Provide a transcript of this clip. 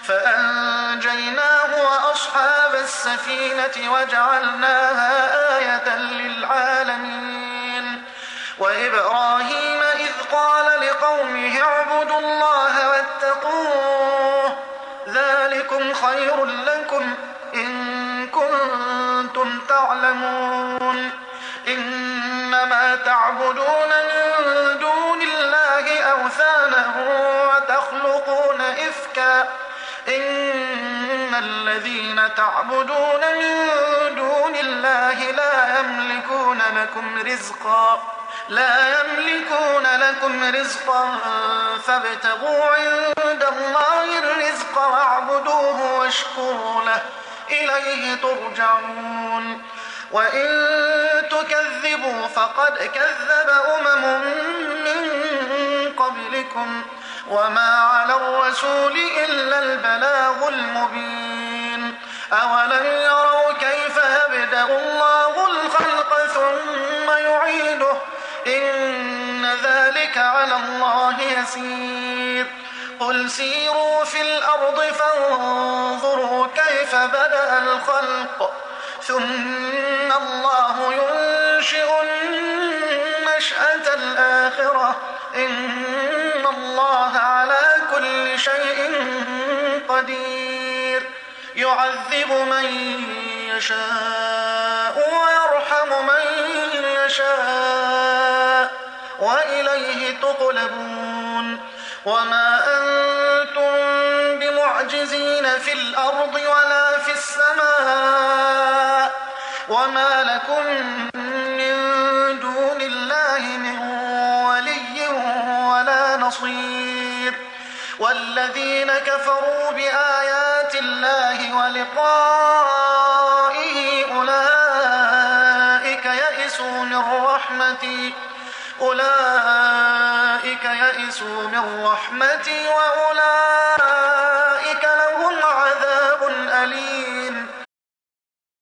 فأنجيناه وأصحاب السفينة وجعلناها آية للعالمين. وإبراهيم إذ قال لقومه اعبدوا الله واتقوه ذلكم خير لكم إن كنتم تعلمون. إنما تعبدون من دون الله أوثانا وتخلقون إفكا إن الذين تعبدون من دون الله لا يملكون لكم رزقا فابتغوا عند الله الرزق واعبدوه واشكروا له إليه ترجعون. وإن تكذبوا فقد كذب أمم من قبلكم وما على الرسول إلا البلاغ المبين. أولم يروا كيف يبدأ الله الخلق ثم يعيده إن ذلك على الله يسير. قل سيروا في الأرض فانظروا كيف بدأ الخلق ثم الله ينشئ النشأة الآخرة إن الله على كل شيء قدير. يعذب من يشاء ويرحم من يشاء وإليه تقلبون. وما أنتم بمعجزين في الأرض ولا في السماء وما لكم من دون الله من ولي ولا نصير. والذين كفروا بآيات الله ولقائه أولئك يئسوا من رحمتي وأولئك